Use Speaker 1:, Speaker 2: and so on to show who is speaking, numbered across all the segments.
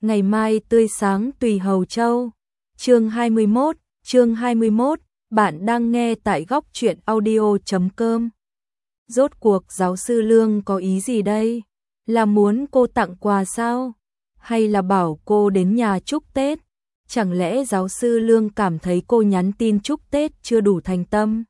Speaker 1: Ngày mai tươi sáng tùy Hầu Châu. Chương 21, bạn đang nghe tại góc truyện audio.com. Rốt cuộc giáo sư Lương có ý gì đây? Là muốn cô tặng quà sao? Hay là bảo cô đến nhà chúc Tết? Chẳng lẽ giáo sư Lương cảm thấy cô nhắn tin chúc Tết chưa đủ thành tâm,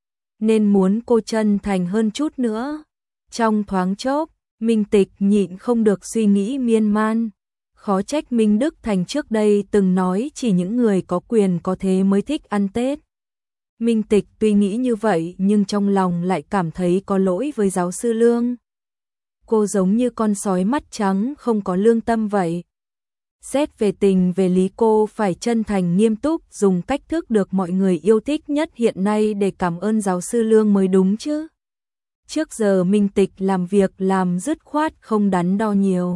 Speaker 1: nên muốn cô chân thành hơn chút nữa? Trong thoáng chốc, Minh Tịch nhịn không được suy nghĩ miên man. Khó trách Minh Đức Thành trước đây từng nói chỉ những người có quyền có thế mới thích ăn Tết. Minh Tịch tuy nghĩ như vậy nhưng trong lòng lại cảm thấy có lỗi với giáo sư Lương. Cô giống như con sói mắt trắng không có lương tâm vậy. Xét về tình về lý cô phải chân thành nghiêm túc dùng cách thức được mọi người yêu thích nhất hiện nay để cảm ơn giáo sư Lương mới đúng chứ. Trước giờ Minh Tịch làm việc làm dứt khoát không đắn đo nhiều.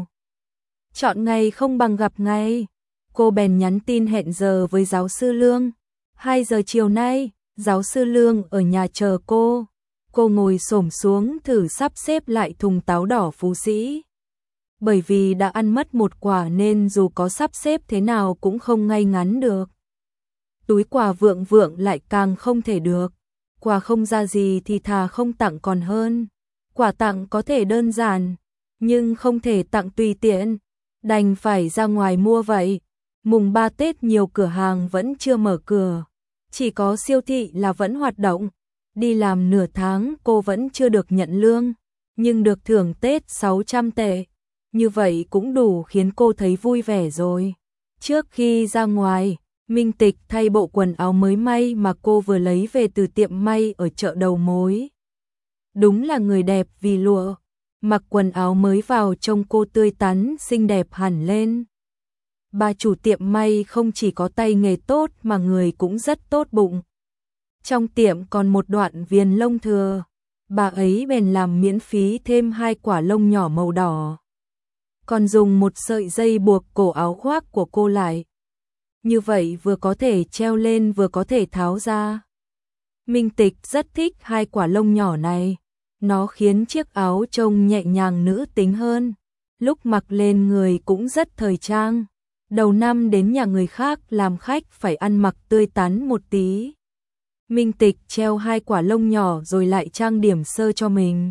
Speaker 1: Chọn ngày không bằng gặp ngày. Cô bèn nhắn tin hẹn giờ với giáo sư Lương. 2 giờ chiều nay, giáo sư Lương ở nhà chờ cô. Cô ngồi xổm xuống thử sắp xếp lại thùng táo đỏ Phú Sĩ. Bởi vì đã ăn mất một quả nên dù có sắp xếp thế nào cũng không ngay ngắn được. Túi quà vượng vượng lại càng không thể được. Quà không ra gì thì thà không tặng còn hơn. Quà tặng có thể đơn giản, nhưng không thể tặng tùy tiện. Đành phải ra ngoài mua vậy. Mùng 3 Tết nhiều cửa hàng vẫn chưa mở cửa. Chỉ có siêu thị là vẫn hoạt động. Đi làm nửa tháng cô vẫn chưa được nhận lương, nhưng được thưởng Tết 600 tệ. Như vậy cũng đủ khiến cô thấy vui vẻ rồi. Trước khi ra ngoài, Minh Tịch thay bộ quần áo mới may mà cô vừa lấy về từ tiệm may ở chợ đầu mối. Đúng là người đẹp vì lụa. Mặc quần áo mới vào trông cô tươi tắn xinh đẹp hẳn lên. Bà chủ tiệm may không chỉ có tay nghề tốt mà người cũng rất tốt bụng. Trong tiệm còn một đoạn viền lông thừa, bà ấy bèn làm miễn phí thêm 2 quả lông nhỏ màu đỏ. Còn dùng một sợi dây buộc cổ áo khoác của cô lại. Như vậy vừa có thể treo lên vừa có thể tháo ra. Minh Tịch rất thích 2 quả lông nhỏ này. Nó khiến chiếc áo trông nhẹ nhàng nữ tính hơn. Lúc mặc lên người cũng rất thời trang. Đầu năm đến nhà người khác làm khách phải ăn mặc tươi tắn một tí. Minh Tịch treo 2 quả lông nhỏ rồi lại trang điểm sơ cho mình.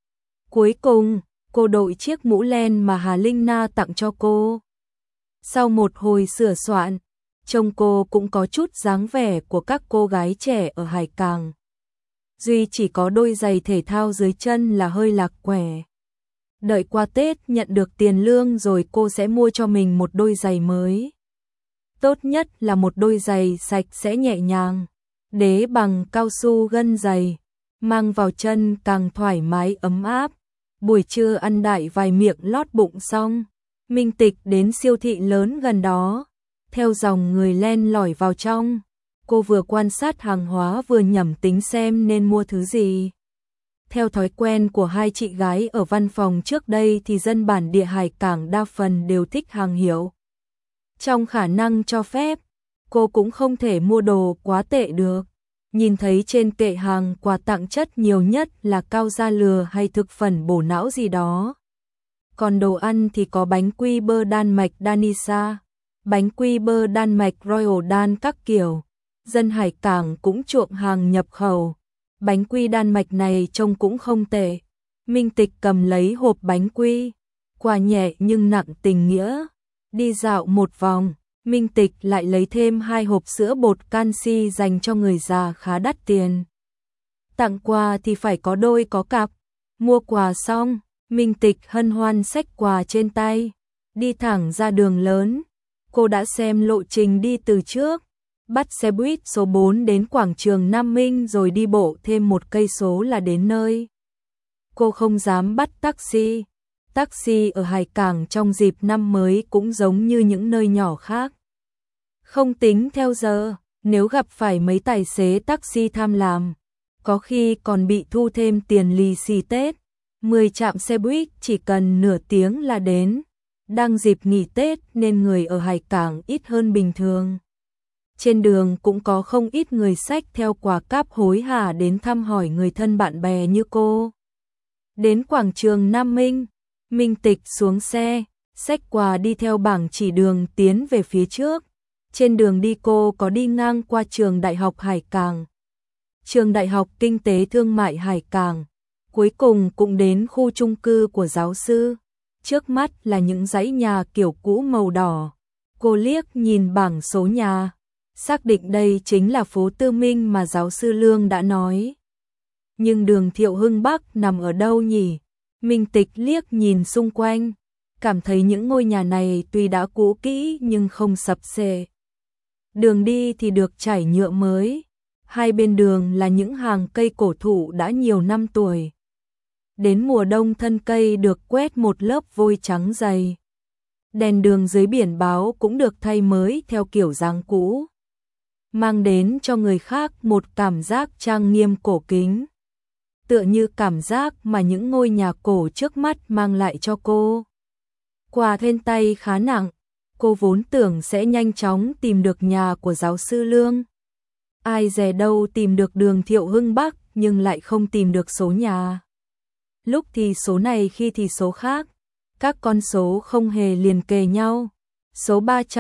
Speaker 1: Cuối cùng, cô đội chiếc mũ len mà Hà Linh Na tặng cho cô. Sau một hồi sửa soạn, trông cô cũng có chút dáng vẻ của các cô gái trẻ ở Hải Cảng. Duy chỉ có đôi giày thể thao dưới chân là hơi lạc quẻ. Đợi qua Tết nhận được tiền lương rồi cô sẽ mua cho mình một đôi giày mới. Tốt nhất là một đôi giày sạch sẽ nhẹ nhàng, đế bằng cao su gân dày, mang vào chân càng thoải mái ấm áp. Buổi trưa ăn đại vài miệng lót bụng xong, Minh Tịch đến siêu thị lớn gần đó, theo dòng người len lỏi vào trong. Cô vừa quan sát hàng hóa vừa nhẩm tính xem nên mua thứ gì. Theo thói quen của hai chị gái ở văn phòng trước đây thì dân bản địa Hải Cảng đa phần đều thích hàng hiệu. Trong khả năng cho phép, cô cũng không thể mua đồ quá tệ được. Nhìn thấy trên kệ hàng quà tặng chất nhiều nhất là cao da lừa hay thực phẩm bổ não gì đó. Còn đồ ăn thì có bánh quy bơ Đan Mạch Danisa, bánh quy bơ Đan Mạch Royal Dan các kiểu. Dân Hải Cảng cũng chuộng hàng nhập khẩu. Bánh quy Đan Mạch này trông cũng không tệ. Minh Tịch cầm lấy hộp bánh quy, quà nhẹ nhưng nặng tình nghĩa. Đi dạo một vòng, Minh Tịch lại lấy thêm 2 hộp sữa bột canxi dành cho người già khá đắt tiền. Tặng quà thì phải có đôi có cặp. Mua quà xong, Minh Tịch hân hoan xách quà trên tay, đi thẳng ra đường lớn. Cô đã xem lộ trình đi từ trước. Bắt xe buýt số 4 đến quảng trường Nam Minh rồi đi bộ thêm 1 cây số là đến nơi. Cô không dám bắt taxi. Taxi ở Hải Cảng trong dịp năm mới cũng giống như những nơi nhỏ khác. Không tính theo giờ, nếu gặp phải mấy tài xế taxi tham lam, có khi còn bị thu thêm tiền lì xì Tết. 10 trạm xe buýt chỉ cần nửa tiếng là đến. Đang dịp nghỉ Tết nên người ở Hải Cảng ít hơn bình thường. Trên đường cũng có không ít người xách theo quà cáp hối hả đến thăm hỏi người thân bạn bè như cô. Đến quảng trường Nam Minh, Minh Tịch xuống xe, xách quà đi theo bảng chỉ đường tiến về phía trước. Trên đường đi cô có đi ngang qua trường Đại học Hải Cảng, trường Đại học Kinh tế Thương mại Hải Cảng, cuối cùng cũng đến khu chung cư của giáo sư. Trước mắt là những dãy nhà kiểu cũ màu đỏ. Cô liếc nhìn bảng số nhà, xác định đây chính là phố Tư Minh mà giáo sư Lương đã nói. Nhưng đường Thiệu Hưng Bắc nằm ở đâu nhỉ? Minh Tịch liếc nhìn xung quanh, cảm thấy những ngôi nhà này tuy đã cũ kỹ nhưng không sập xệ. Đường đi thì được trải nhựa mới, hai bên đường là những hàng cây cổ thụ đã nhiều năm tuổi. Đến mùa đông thân cây được quét một lớp vôi trắng dày. Đèn đường dưới biển báo cũng được thay mới theo kiểu dáng cũ, mang đến cho người khác một cảm giác trang nghiêm cổ kính, tựa như cảm giác mà những ngôi nhà cổ trước mắt mang lại cho cô. Quà trên tay khá nặng, cô vốn tưởng sẽ nhanh chóng tìm được nhà của giáo sư Lương. Ai dè đâu tìm được đường Thiệu Hưng Bắc nhưng lại không tìm được số nhà. Lúc thì số này khi thì số khác, các con số không hề liền kề nhau. Số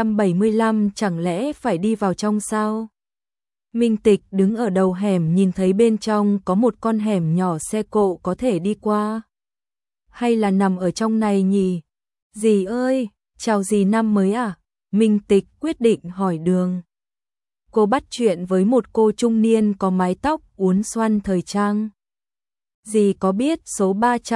Speaker 1: 375 chẳng lẽ phải đi vào trong sao? Minh Tịch đứng ở đầu hẻm nhìn thấy bên trong có một con hẻm nhỏ xe cộ có thể đi qua. Hay là nằm ở trong này nhỉ? Dì ơi, chào dì năm mới à? Minh Tịch quyết định hỏi đường. Cô bắt chuyện với một cô trung niên có mái tóc uốn xoăn thời trang. Dì có biết số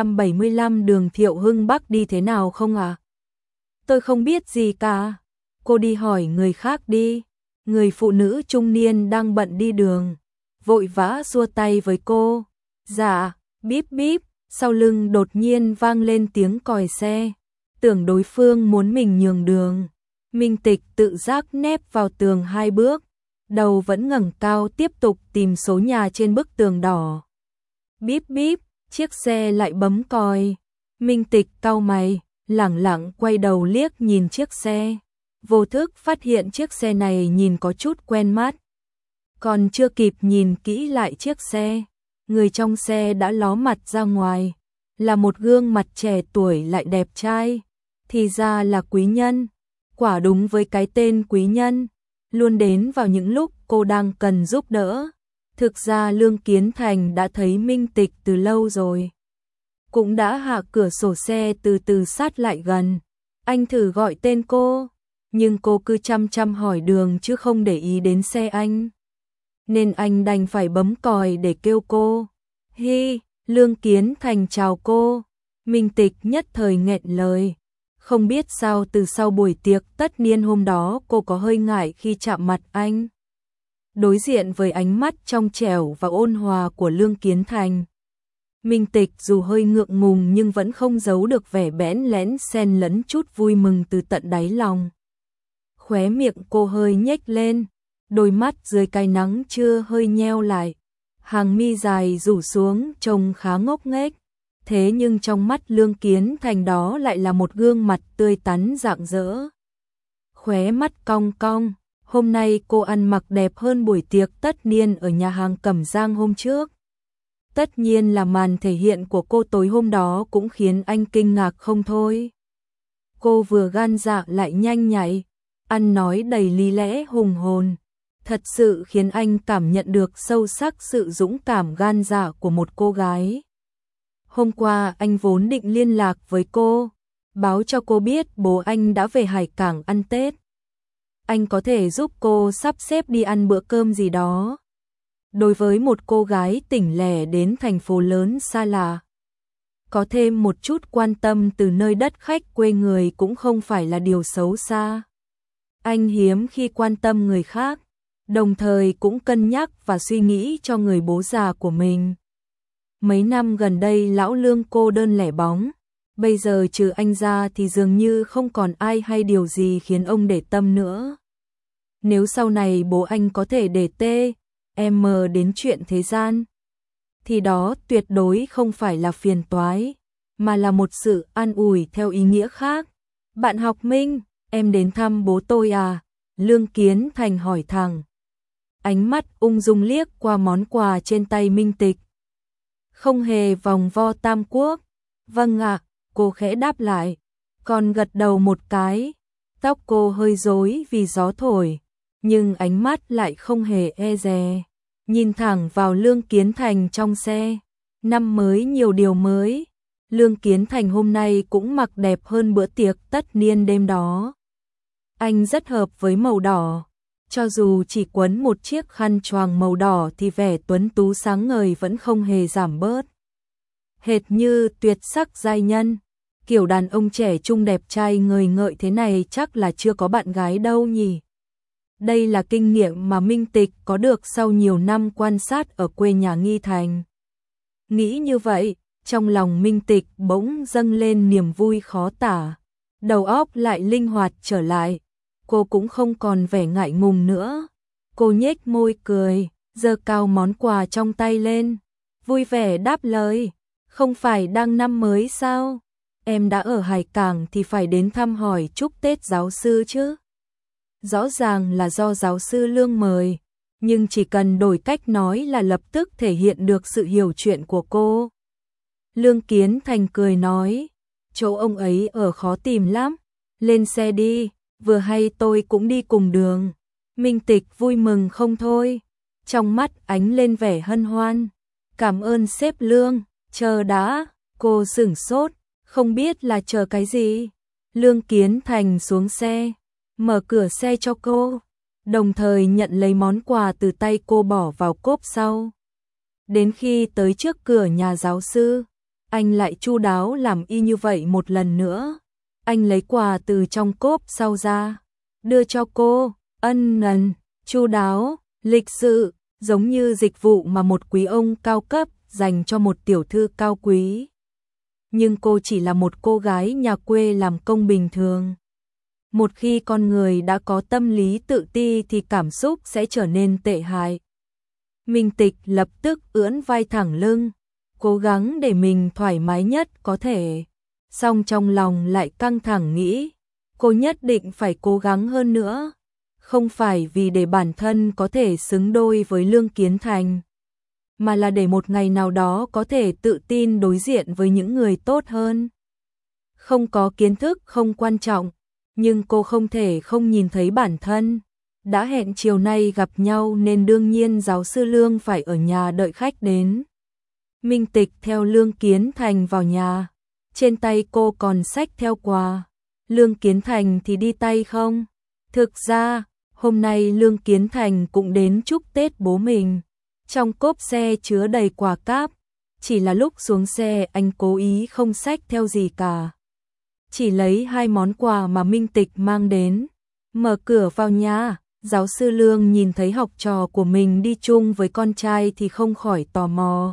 Speaker 1: 375 đường Thiệu Hưng Bắc đi thế nào không ạ? Tôi không biết gì cả. Cô đi hỏi người khác đi. Người phụ nữ trung niên đang bận đi đường, vội vã xua tay với cô. Dạ, bíp bíp, sau lưng đột nhiên vang lên tiếng còi xe. Tưởng đối phương muốn mình nhường đường. Minh Tịch tự giác nép vào tường 2 bước, đầu vẫn ngẩng cao tiếp tục tìm số nhà trên bức tường đỏ. Bíp bíp, chiếc xe lại bấm còi. Minh Tịch cau mày, lẳng lặng quay đầu liếc nhìn chiếc xe. Vô thức phát hiện chiếc xe này nhìn có chút quen mắt. Còn chưa kịp nhìn kỹ lại chiếc xe, người trong xe đã ló mặt ra ngoài. Là một gương mặt trẻ tuổi lại đẹp trai. Thì ra là Quý Nhân. Quả đúng với cái tên Quý Nhân, luôn đến vào những lúc cô đang cần giúp đỡ. Thực ra Lương Kiến Thành đã thấy Minh Tịch từ lâu rồi, cũng đã hạ cửa sổ xe từ từ sát lại gần. Anh thử gọi tên cô, nhưng cô cứ chăm chăm hỏi đường chứ không để ý đến xe anh. Nên anh đành phải bấm còi để kêu cô. Hi, Lương Kiến Thành chào cô. Minh Tịch nhất thời nghẹn lời. Không biết sao từ sau buổi tiệc tất niên hôm đó cô có hơi ngại khi chạm mặt anh. Đối diện với ánh mắt trong trẻo và ôn hòa của Lương Kiến Thành, Minh Tịch dù hơi ngượng ngùng nhưng vẫn không giấu được vẻ bẽn lẽn xen lẫn chút vui mừng từ tận đáy lòng. Khóe miệng cô hơi nhếch lên, đôi mắt dưới cái nắng trưa hơi nheo lại, hàng mi dài rủ xuống trông khá ngốc nghếch. Thế nhưng trong mắt Lương Kiến Thành đó lại là một gương mặt tươi tắn rạng rỡ. Khóe mắt cong cong, hôm nay cô ăn mặc đẹp hơn buổi tiệc tất niên ở nhà hàng Cẩm Giang hôm trước. Tất nhiên là màn thể hiện của cô tối hôm đó cũng khiến anh kinh ngạc không thôi. Cô vừa gan dạ lại nhanh nhạy, ăn nói đầy lý lẽ hùng hồn, thật sự khiến anh cảm nhận được sâu sắc sự dũng cảm gan dạ của một cô gái. Hôm qua anh vốn định liên lạc với cô, báo cho cô biết bố anh đã về Hải Cảng ăn Tết. Anh có thể giúp cô sắp xếp đi ăn bữa cơm gì đó. Đối với một cô gái tỉnh lẻ đến thành phố lớn xa lạ, có thêm một chút quan tâm từ nơi đất khách quê người cũng không phải là điều xấu xa. Anh hiếm khi quan tâm người khác, đồng thời cũng cân nhắc và suy nghĩ cho người bố già của mình. Mấy năm gần đây lão Lương cô đơn lẻ bóng, bây giờ trừ anh ra thì dường như không còn ai hay điều gì khiến ông để tâm nữa. Nếu sau này bố anh có thể để em đến chuyện thế gian, thì đó tuyệt đối không phải là phiền toái, mà là một sự an ủi theo ý nghĩa khác. Bạn học Minh, em đến thăm bố tôi à? Lương Kiến Thành hỏi thẳng. Ánh mắt ung dung liếc qua món quà trên tay Minh Tịch. Không hề vòng vo tam quốc. Vâng ạ, cô khẽ đáp lại. còn gật đầu một cái. Tóc cô hơi rối vì gió thổi, nhưng ánh mắt lại không hề e dè, nhìn thẳng vào Lương Kiến Thành trong xe. Năm mới nhiều điều mới, Lương Kiến Thành hôm nay cũng mặc đẹp hơn bữa tiệc tất niên đêm đó. Anh rất hợp với màu đỏ, cho dù chỉ quấn một chiếc khăn choàng màu đỏ thì vẻ tuấn tú sáng ngời vẫn không hề giảm bớt. Hệt như tuyệt sắc giai nhân, kiểu đàn ông trẻ trung đẹp trai ngời ngợi thế này chắc là chưa có bạn gái đâu nhỉ. Đây là kinh nghiệm mà Minh Tịch có được sau nhiều năm quan sát ở quê nhà Nghi Thành. Nghĩ như vậy, trong lòng Minh Tịch bỗng dâng lên niềm vui khó tả, đầu óc lại linh hoạt trở lại, cô cũng không còn vẻ ngại ngùng nữa. Cô nhếch môi cười, giơ cao món quà trong tay lên, vui vẻ đáp lời, không phải đang năm mới sao? Em đã ở Hải Cảng thì phải đến thăm hỏi chúc Tết giáo sư chứ. Rõ ràng là do giáo sư Lương mời, nhưng chỉ cần đổi cách nói là lập tức thể hiện được sự hiểu chuyện của cô. Lương Kiến Thành cười nói, chỗ ông ấy ở khó tìm lắm, lên xe đi, vừa hay tôi cũng đi cùng đường. Minh Tịch vui mừng không thôi, trong mắt ánh lên vẻ hân hoan. Cảm ơn sếp Lương, chờ đã, cô sửng sốt, không biết là chờ cái gì. Lương Kiến Thành xuống xe, mở cửa xe cho cô, đồng thời nhận lấy món quà từ tay cô bỏ vào cốp sau. Đến khi tới trước cửa nhà giáo sư, anh lại chu đáo làm y như vậy một lần nữa. Anh lấy quà từ trong cốp sau ra, đưa cho cô, ân cần, chu đáo, lịch sự, giống như dịch vụ mà một quý ông cao cấp dành cho một tiểu thư cao quý. Nhưng cô chỉ là một cô gái nhà quê làm công bình thường. Một khi con người đã có tâm lý tự ti thì cảm xúc sẽ trở nên tệ hại. Minh Tịch lập tức ưỡn vai thẳng lưng, cố gắng để mình thoải mái nhất có thể. Song trong lòng lại căng thẳng nghĩ, cô nhất định phải cố gắng hơn nữa. Không phải vì để bản thân có thể xứng đôi với Lương Kiến Thành, mà là để một ngày nào đó có thể tự tin đối diện với những người tốt hơn. Không có kiến thức không quan trọng, nhưng cô không thể không nhìn thấy bản thân. Đã hẹn chiều nay gặp nhau nên đương nhiên giáo sư Lương phải ở nhà đợi khách đến. Minh Tịch theo Lương Kiến Thành vào nhà, trên tay cô còn xách theo quà. Lương Kiến Thành thì đi tay không. Thực ra, hôm nay Lương Kiến Thành cũng đến chúc Tết bố mình. Trong cốp xe chứa đầy quà cáp, chỉ là lúc xuống xe anh cố ý không xách theo gì cả. Chỉ lấy 2 món quà mà Minh Tịch mang đến. Mở cửa vào nhà, giáo sư Lương nhìn thấy học trò của mình đi chung với con trai thì không khỏi tò mò.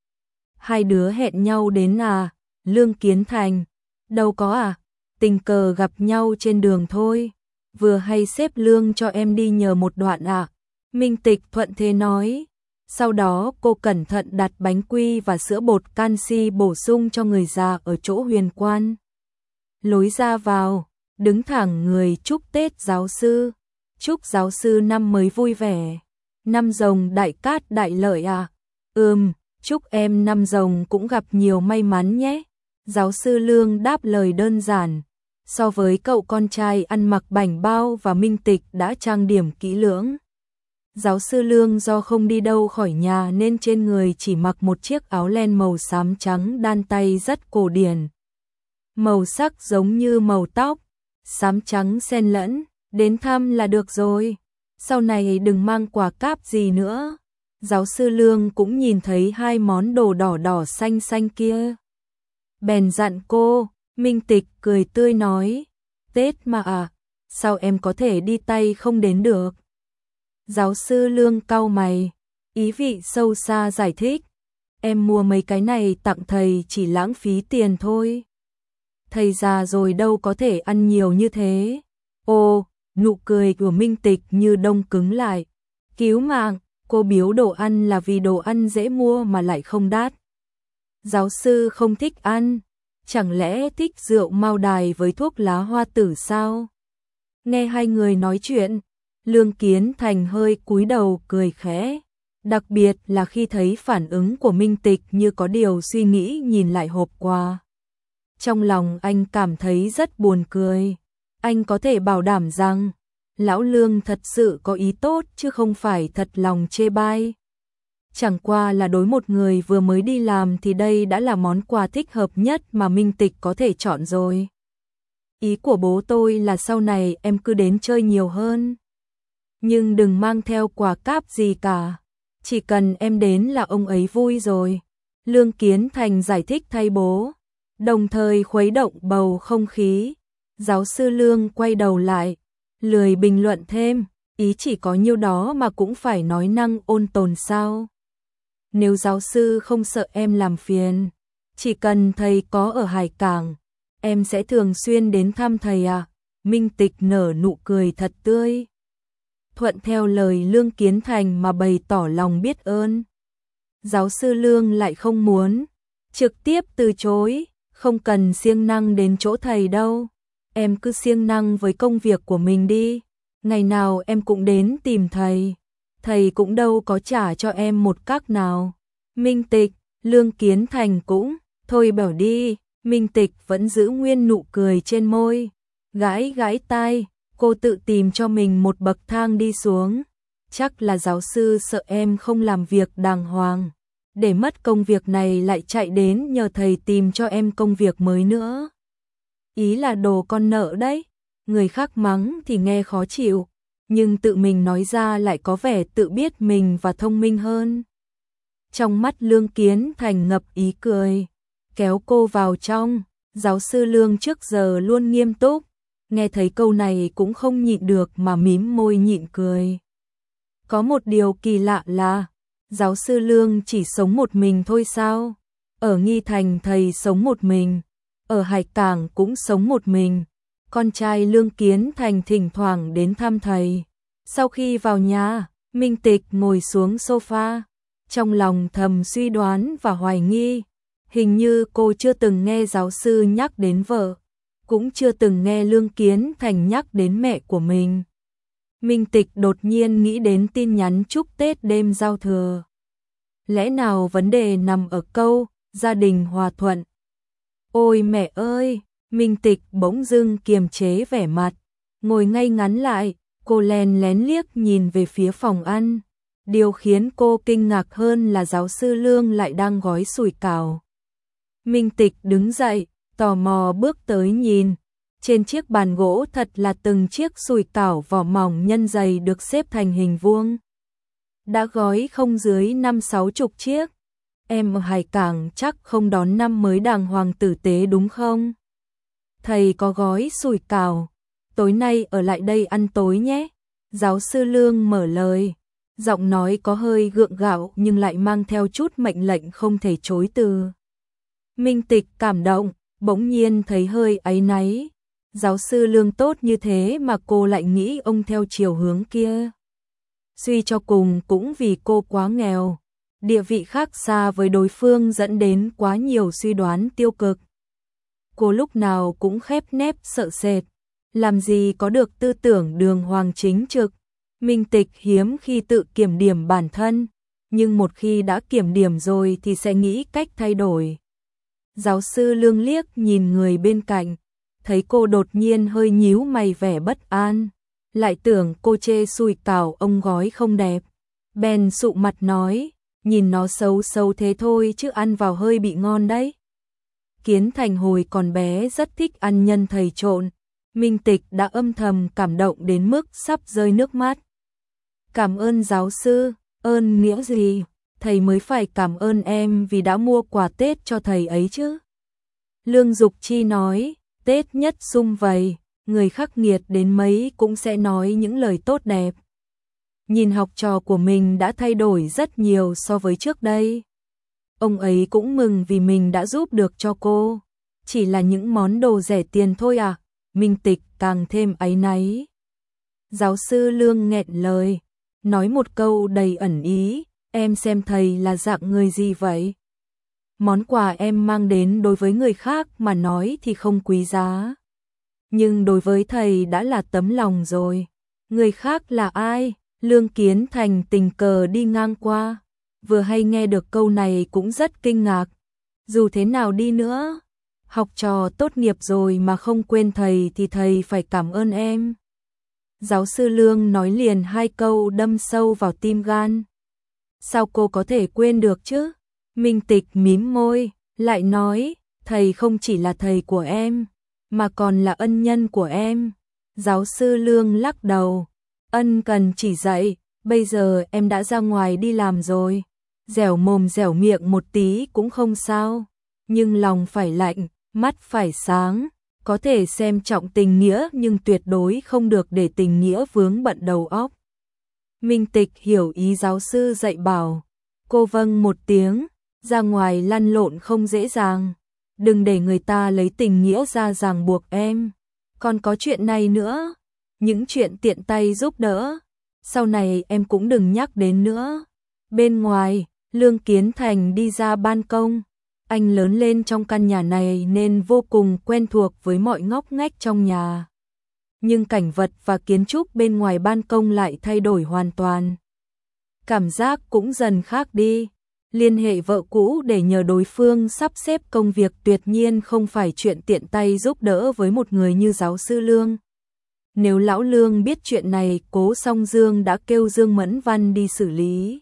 Speaker 1: Hai đứa hẹn nhau đến à? Lương Kiến Thành, đâu có à, tình cờ gặp nhau trên đường thôi. Vừa hay sếp Lương cho em đi nhờ một đoạn à? Minh Tịch thuận thế nói. Sau đó cô cẩn thận đặt bánh quy và sữa bột canxi bổ sung cho người già ở chỗ huyền quan. Lối ra vào, đứng thẳng người chúc Tết giáo sư. Chúc giáo sư năm mới vui vẻ. Năm Rồng đại cát đại lợi à? Chúc em năm Rồng cũng gặp nhiều may mắn nhé. Giáo sư Lương đáp lời đơn giản. So với cậu con trai ăn mặc bảnh bao và Minh Tịch đã trang điểm kỹ lưỡng. Giáo sư Lương do không đi đâu khỏi nhà nên trên người chỉ mặc một chiếc áo len màu xám trắng đan tay rất cổ điển. Màu sắc giống như màu tóc, xám trắng xen lẫn, đến thăm là được rồi. Sau này đừng mang quà cáp gì nữa. Giáo sư Lương cũng nhìn thấy 2 món đồ đỏ đỏ xanh xanh kia. Bèn dặn cô, Minh Tịch cười tươi nói, Tết mà à, sao em có thể đi tay không đến được? Giáo sư Lương cau mày, ý vị sâu xa giải thích, em mua mấy cái này tặng thầy chỉ lãng phí tiền thôi. Thầy già rồi đâu có thể ăn nhiều như thế. Ô, nụ cười của Minh Tịch như đông cứng lại. Cứu mạng, cô biếu đồ ăn là vì đồ ăn dễ mua mà lại không đắt. Giáo sư không thích ăn, chẳng lẽ thích rượu mao đài với thuốc lá hoa tử sao? Nghe hai người nói chuyện, Lương Kiến Thành hơi cúi đầu cười khẽ, đặc biệt là khi thấy phản ứng của Minh Tịch như có điều suy nghĩ nhìn lại hộp quà. Trong lòng anh cảm thấy rất buồn cười. Anh có thể bảo đảm rằng lão Lương thật sự có ý tốt chứ không phải thật lòng chê bai. Chẳng qua là đối một người vừa mới đi làm thì đây đã là món quà thích hợp nhất mà Minh Tịch có thể chọn rồi. Ý của bố tôi là sau này em cứ đến chơi nhiều hơn. Nhưng đừng mang theo quà cáp gì cả. Chỉ cần em đến là ông ấy vui rồi. Lương Kiến Thành giải thích thay bố, đồng thời khuấy động bầu không khí. Giáo sư Lương quay đầu lại, lười bình luận thêm, ý chỉ có nhiêu đó mà cũng phải nói năng ôn tồn sao. Nếu giáo sư không sợ em làm phiền, chỉ cần thầy có ở Hải Cảng, em sẽ thường xuyên đến thăm thầy à? Minh Tịch nở nụ cười thật tươi, thuận theo lời Lương Kiến Thành mà bày tỏ lòng biết ơn. Giáo sư Lương lại không muốn, trực tiếp từ chối, không cần siêng năng đến chỗ thầy đâu. Em cứ siêng năng với công việc của mình đi, ngày nào em cũng đến tìm thầy. Thầy cũng đâu có trả cho em một các nào. Minh Tịch, Lương Kiến Thành cũng, thôi bảo đi. Minh Tịch vẫn giữ nguyên nụ cười trên môi, gãi gãi tai, cô tự tìm cho mình một bậc thang đi xuống. Chắc là giáo sư sợ em không làm việc đàng hoàng, để mất công việc này lại chạy đến nhờ thầy tìm cho em công việc mới nữa. Ý là đồ con nợ đấy, người khác mắng thì nghe khó chịu, nhưng tự mình nói ra lại có vẻ tự biết mình và thông minh hơn. Trong mắt Lương Kiến Thành ngập ý cười, kéo cô vào trong. Giáo sư Lương trước giờ luôn nghiêm túc, nghe thấy câu này cũng không nhịn được mà mím môi nhịn cười. Có một điều kỳ lạ là, giáo sư Lương chỉ sống một mình thôi sao? Ở Nghi Thành thầy sống một mình, ở Hải Cảng cũng sống một mình. Con trai Lương Kiến Thành thỉnh thoảng đến thăm thầy. Sau khi vào nhà, Minh Tịch ngồi xuống sofa, trong lòng thầm suy đoán và hoài nghi. Hình như cô chưa từng nghe giáo sư nhắc đến vợ, cũng chưa từng nghe Lương Kiến Thành nhắc đến mẹ của mình. Minh Tịch đột nhiên nghĩ đến tin nhắn chúc Tết đêm giao thừa. Lẽ nào vấn đề nằm ở câu gia đình hòa thuận? Ôi mẹ ơi! Minh Tịch bỗng dưng kiềm chế vẻ mặt, ngồi ngay ngắn lại, cô lén lén liếc nhìn về phía phòng ăn. Điều khiến cô kinh ngạc hơn là giáo sư Lương lại đang gói sủi cảo. Minh Tịch đứng dậy, tò mò bước tới nhìn. Trên chiếc bàn gỗ thật là từng chiếc sủi cảo vỏ mỏng nhân dày được xếp thành hình vuông. Đã gói không dưới 50-60 chiếc. Em ở Hải Cảng chắc không đón năm mới đàng hoàng tử tế đúng không? Thầy có gói sủi cảo, tối nay ở lại đây ăn tối nhé. Giáo sư Lương mở lời, giọng nói có hơi gượng gạo nhưng lại mang theo chút mệnh lệnh không thể chối từ. Minh Tịch cảm động, bỗng nhiên thấy hơi áy náy. Giáo sư Lương tốt như thế mà cô lại nghĩ ông theo chiều hướng kia. Suy cho cùng cũng vì cô quá nghèo, địa vị khác xa với đối phương dẫn đến quá nhiều suy đoán tiêu cực. Cô lúc nào cũng khép nép sợ sệt, làm gì có được tư tưởng đường hoàng chính trực. Minh Tịch hiếm khi tự kiểm điểm bản thân, nhưng một khi đã kiểm điểm rồi thì sẽ nghĩ cách thay đổi. Giáo sư Lương liếc nhìn người bên cạnh, thấy cô đột nhiên hơi nhíu mày vẻ bất an, lại tưởng cô chê sủi cảo ông gói không đẹp. Bèn sụ mặt nói, nhìn nó xấu xấu thế thôi chứ ăn vào hơi bị ngon đấy. Kiến Thành hồi còn bé rất thích ăn nhân thầy trộn, Minh Tịch đã âm thầm cảm động đến mức sắp rơi nước mắt. Cảm ơn giáo sư, ơn nghĩa gì? Thầy mới phải cảm ơn em vì đã mua quà Tết cho thầy ấy chứ. Lương Dục Chi nói, Tết nhất sum vầy, người khắc nghiệt đến mấy cũng sẽ nói những lời tốt đẹp. Nhìn học trò của mình đã thay đổi rất nhiều so với trước đây. Ông ấy cũng mừng vì mình đã giúp được cho cô. Chỉ là những món đồ rẻ tiền thôi à? Minh Tịch càng thêm áy náy. Giáo sư Lương nghẹn lời, nói một câu đầy ẩn ý, em xem thầy là dạng người gì vậy? Món quà em mang đến đối với người khác mà nói thì không quý giá. Nhưng đối với thầy đã là tấm lòng rồi. Người khác là ai? Lương Kiến Thành tình cờ đi ngang qua, vừa hay nghe được câu này cũng rất kinh ngạc. Dù thế nào đi nữa, Học trò tốt nghiệp rồi mà không quên thầy thì thầy phải cảm ơn em. Giáo sư Lương nói liền hai câu đâm sâu vào tim gan. Sao cô có thể quên được chứ? Minh Tịch mím môi, lại nói, thầy không chỉ là thầy của em, mà còn là ân nhân của em. Giáo sư Lương lắc đầu, ân cần chỉ dạy, bây giờ em đã ra ngoài đi làm rồi. Dẻo mồm dẻo miệng một tí cũng không sao, nhưng lòng phải lạnh, mắt phải sáng, có thể xem trọng tình nghĩa nhưng tuyệt đối không được để tình nghĩa vướng bận đầu óc. Minh Tịch hiểu ý giáo sư dạy bảo, cô vâng một tiếng, ra ngoài lăn lộn không dễ dàng, đừng để người ta lấy tình nghĩa ra ràng buộc em. Còn có chuyện này nữa, những chuyện tiện tay giúp đỡ, sau này em cũng đừng nhắc đến nữa. Bên ngoài, Lương Kiến Thành đi ra ban công. Anh lớn lên trong căn nhà này nên vô cùng quen thuộc với mọi ngóc ngách trong nhà. Nhưng cảnh vật và kiến trúc bên ngoài ban công lại thay đổi hoàn toàn. Cảm giác cũng dần khác đi. Liên hệ vợ cũ để nhờ đối phương sắp xếp công việc tuyệt nhiên không phải chuyện tiện tay giúp đỡ với một người như giáo sư Lương. Nếu lão Lương biết chuyện này, Cố Song Dương đã kêu Dương Mẫn Văn đi xử lý.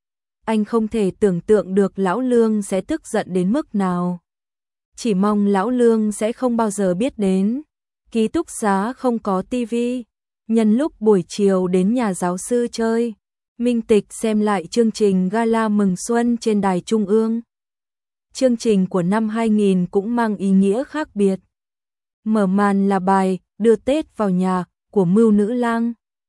Speaker 1: Anh không thể tưởng tượng được lão Lương sẽ tức giận đến mức nào. Chỉ mong lão Lương sẽ không bao giờ biết đến. Ký túc xá không có tivi. Nhân lúc buổi chiều đến nhà giáo sư chơi, Minh Tịch xem lại chương trình gala mừng xuân trên đài Trung ương. Chương trình của năm 2000 cũng mang ý nghĩa khác biệt. Mở màn là bài Đưa Tết vào nhà của Mưu Nữ Lang.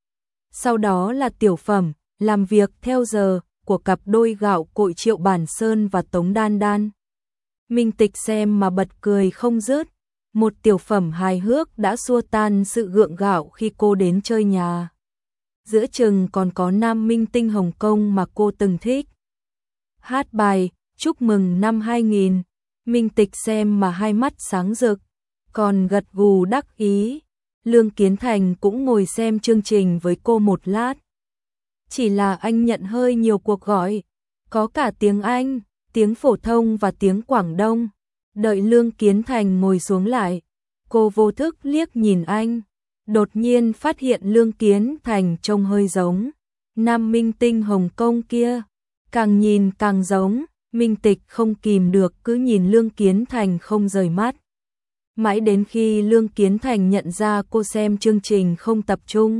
Speaker 1: Sau đó là tiểu phẩm Làm việc theo giờ của cặp đôi gạo cội Triệu Bản Sơn và Tống Đan Đan. Minh Tịch xem mà bật cười không dứt. Một tiểu phẩm hài hước đã xua tan sự gượng gạo khi cô đến chơi nhà. Giữa chừng còn có nam minh tinh Hồng Kông mà cô từng thích. Hát bài Chúc mừng năm 2000. Minh Tịch xem mà hai mắt sáng rực, còn gật gù đắc ý. Lương Kiến Thành cũng ngồi xem chương trình với cô một lát. Chỉ là anh nhận hơi nhiều cuộc gọi, có cả tiếng Anh, tiếng phổ thông và tiếng Quảng Đông. Đợi Lương Kiến Thành ngồi xuống lại, cô vô thức liếc nhìn anh, đột nhiên phát hiện Lương Kiến Thành trông hơi giống nam minh tinh Hồng Kông kia, càng nhìn càng giống. Minh Tịch không kìm được cứ nhìn Lương Kiến Thành không rời mắt. Mãi đến khi Lương Kiến Thành nhận ra cô xem chương trình không tập trung,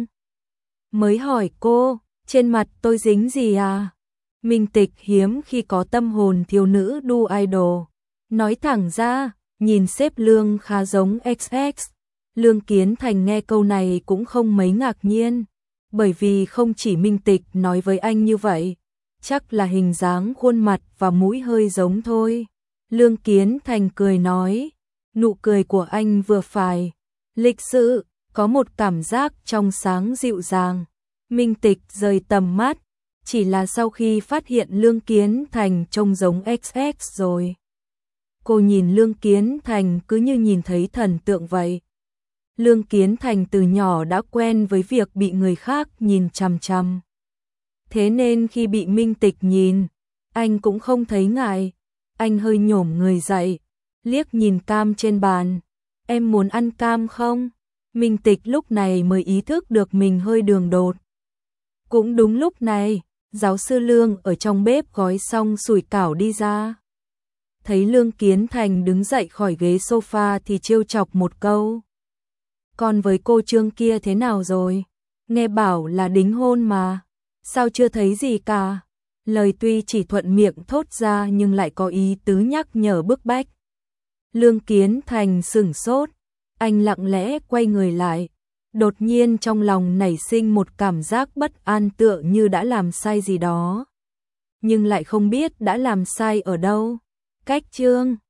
Speaker 1: mới hỏi cô, trên mặt tôi dính gì à? Minh Tịch hiếm khi có tâm hồn thiếu nữ đu idol. Nói thẳng ra, nhìn sếp Lương khá giống XX. Lương Kiến Thành nghe câu này cũng không mấy ngạc nhiên, bởi vì không chỉ Minh Tịch nói với anh như vậy, chắc là hình dáng khuôn mặt và mũi hơi giống thôi. Lương Kiến Thành cười nói, nụ cười của anh vừa phải, lịch sự, có một cảm giác trong sáng dịu dàng. Minh Tịch rời tầm mắt, chỉ là sau khi phát hiện Lương Kiến Thành trông giống XX rồi. Cô nhìn Lương Kiến Thành cứ như nhìn thấy thần tượng vậy. Lương Kiến Thành từ nhỏ đã quen với việc bị người khác nhìn chằm chằm. Thế nên khi bị Minh Tịch nhìn, anh cũng không thấy ngại. Anh hơi nhổm người dậy, liếc nhìn cam trên bàn. Em muốn ăn cam không? Minh Tịch lúc này mới ý thức được mình hơi đường đột. Cũng đúng lúc này, giáo sư Lương ở trong bếp gói xong sủi cảo đi ra. Thấy Lương Kiến Thành đứng dậy khỏi ghế sofa thì trêu chọc một câu. Còn với cô Trương kia thế nào rồi? Nghe bảo là đính hôn mà, sao chưa thấy gì cả? Lời tuy chỉ thuận miệng thốt ra nhưng lại có ý tứ nhắc nhở bức bách. Lương Kiến Thành sửng sốt, anh lặng lẽ quay người lại. Đột nhiên trong lòng nảy sinh một cảm giác bất an tựa như đã làm sai gì đó. Nhưng lại không biết đã làm sai ở đâu. Cách Trương